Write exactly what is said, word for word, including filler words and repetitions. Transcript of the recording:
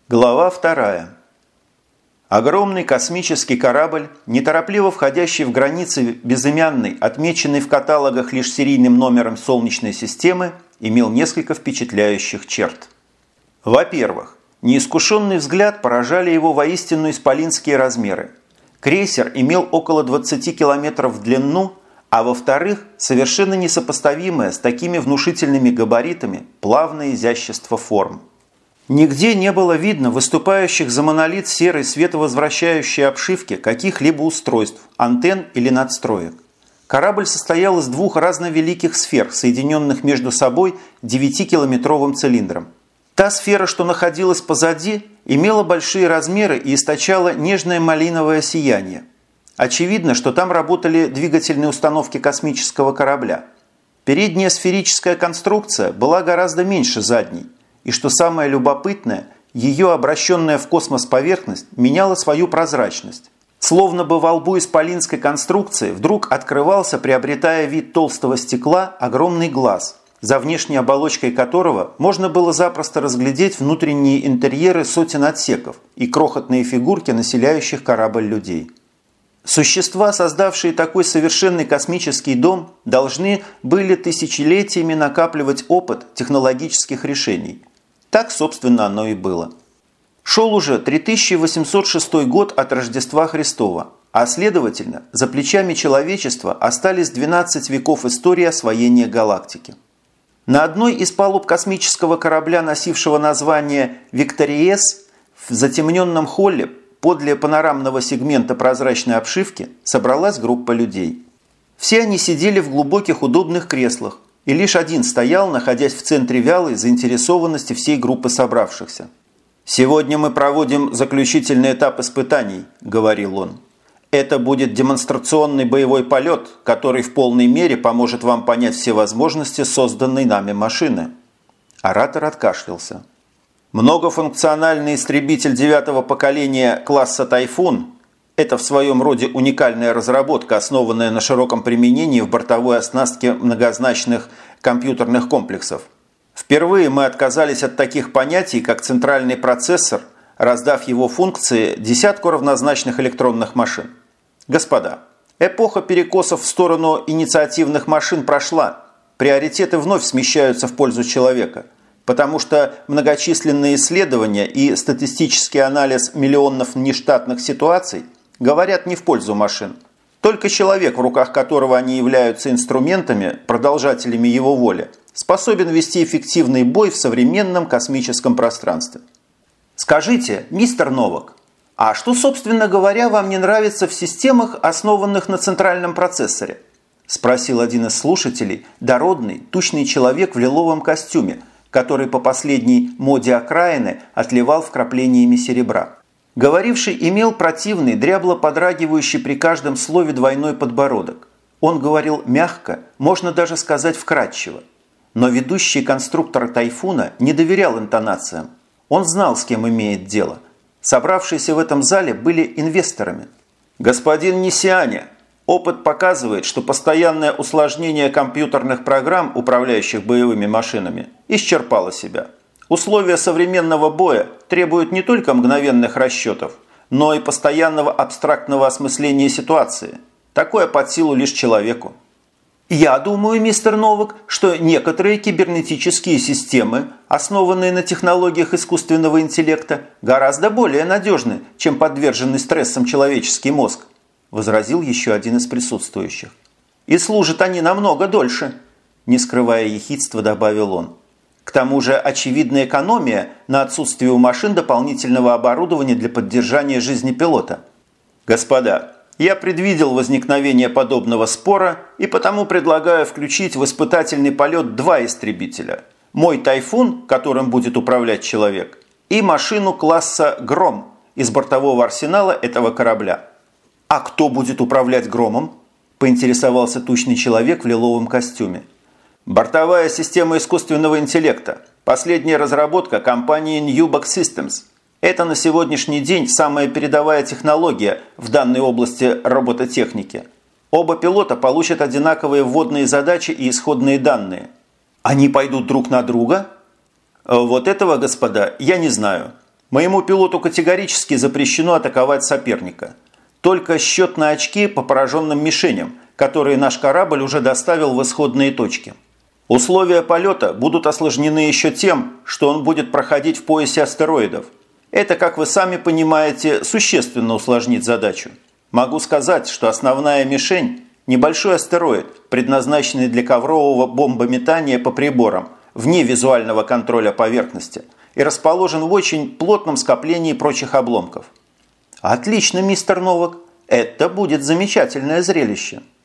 Глава вторая. Огромный космический корабль, неторопливо входящий в границы безымянной, отмеченной в каталогах лишь серийным номером Солнечной системы, имел несколько впечатляющих черт. Во-первых, неискушенный взгляд поражали его воистину исполинские размеры. Крейсер имел около двадцати километров в длину, а во-вторых, совершенно несопоставимое с такими внушительными габаритами плавное изящество форм. Нигде не было видно выступающих за монолит серой световозвращающей обшивки каких-либо устройств, антенн или надстроек. Корабль состоял из двух разновеликих сфер, соединенных между собой девятикилометровым цилиндром. Та сфера, что находилась позади, имела большие размеры и источала нежное малиновое сияние. Очевидно, что там работали двигательные установки космического корабля. Передняя сферическая конструкция была гораздо меньше задней. И что самое любопытное, ее обращенная в космос поверхность меняла свою прозрачность. Словно бы во лбу исполинской конструкции вдруг открывался, приобретая вид толстого стекла, огромный глаз, за внешней оболочкой которого можно было запросто разглядеть внутренние интерьеры сотен отсеков и крохотные фигурки населяющих корабль людей. Существа, создавшие такой совершенный космический дом, должны были тысячелетиями накапливать опыт технологических решений. Так, собственно, оно и было. Шел уже три тысячи восемьсот шестой год от Рождества Христова, а следовательно, за плечами человечества остались двенадцать веков истории освоения галактики. На одной из палуб космического корабля, носившего название «Викториес», в затемненном холле подле панорамного сегмента прозрачной обшивки собралась группа людей. Все они сидели в глубоких удобных креслах, и лишь один стоял, находясь в центре вялой заинтересованности всей группы собравшихся. «Сегодня мы проводим заключительный этап испытаний», – говорил он. «Это будет демонстрационный боевой полет, который в полной мере поможет вам понять все возможности созданной нами машины». Оратор откашлялся. Многофункциональный истребитель девятого поколения класса «Тайфун» – это в своем роде уникальная разработка, основанная на широком применении в бортовой оснастке многозначных компьютерных комплексов. Впервые мы отказались от таких понятий, как центральный процессор, раздав его функции десятку равнозначных электронных машин. Господа, эпоха перекосов в сторону инициативных машин прошла. Приоритеты вновь смещаются в пользу человека, потому что многочисленные исследования и статистический анализ миллионов нештатных ситуаций говорят не в пользу машин. Только человек, в руках которого они являются инструментами, продолжателями его воли, способен вести эффективный бой в современном космическом пространстве. Скажите, мистер Новак, а что, собственно говоря, вам не нравится в системах, основанных на центральном процессоре? Спросил один из слушателей, дородный, тучный человек в лиловом костюме, который по последней моде окраины отливал вкраплениями серебра. Говоривший имел противный, дрябло подрагивающий при каждом слове двойной подбородок. Он говорил мягко, можно даже сказать вкратчиво. Но ведущий конструктор «Тайфуна» не доверял интонациям. Он знал, с кем имеет дело. Собравшиеся в этом зале были инвесторами. «Господин Нисиане, опыт показывает, что постоянное усложнение компьютерных программ, управляющих боевыми машинами, исчерпало себя. Условия современного боя требуют не только мгновенных расчетов, но и постоянного абстрактного осмысления ситуации. Такое под силу лишь человеку». «Я думаю, мистер Новак, что некоторые кибернетические системы, основанные на технологиях искусственного интеллекта, гораздо более надежны, чем подверженный стрессам человеческий мозг», возразил еще один из присутствующих. «И служат они намного дольше», не скрывая ехидства, добавил он. «К тому же очевидная экономия на отсутствие у машин дополнительного оборудования для поддержания жизни пилота». «Господа, я предвидел возникновение подобного спора и потому предлагаю включить в испытательный полет два истребителя. Мой «Тайфун», которым будет управлять человек, и машину класса «Гром» из бортового арсенала этого корабля». «А кто будет управлять «Громом»?» – поинтересовался тучный человек в лиловом костюме. «Бортовая система искусственного интеллекта. Последняя разработка компании Newbox Systems. Это на сегодняшний день самая передовая технология в данной области робототехники. Оба пилота получат одинаковые вводные задачи и исходные данные». «Они пойдут друг на друга?» «Вот этого, господа, я не знаю. Моему пилоту категорически запрещено атаковать соперника. Только счет на очки по пораженным мишеням, которые наш корабль уже доставил в исходные точки. Условия полета будут осложнены еще тем, что он будет проходить в поясе астероидов. Это, как вы сами понимаете, существенно усложнит задачу. Могу сказать, что основная мишень – небольшой астероид, предназначенный для коврового бомбометания по приборам, вне визуального контроля поверхности, и расположен в очень плотном скоплении прочих обломков. Отлично, мистер Новак, это будет замечательное зрелище.